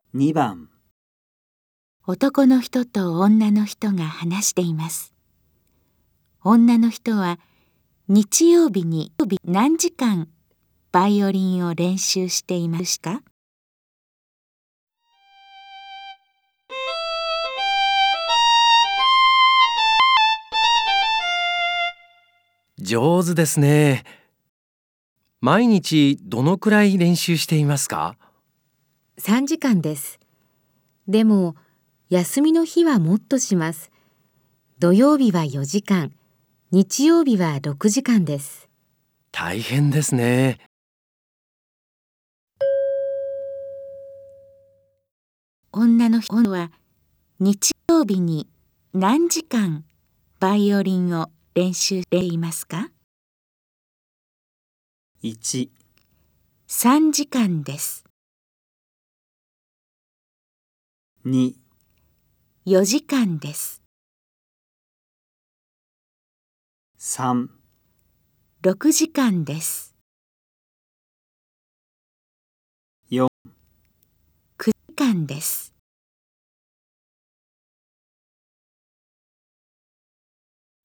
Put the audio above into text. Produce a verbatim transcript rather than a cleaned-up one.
にばん、 男の人と女の人が話しています。女の人は日曜日に何時間バイオリンを練習していますか？ 上手ですね。毎日どのくらい練習していますか？ さんじかんです。でも、休みの日はもっとします。土曜日はよじかん、日曜日はろくじかんです。 大変ですね。 女の人は日曜日に何時間バイオリンを練習していますか？ いち、 さんじかんです。 に、 よじかんです。 さん、 ろくじかんです。 よん、 くじかんです。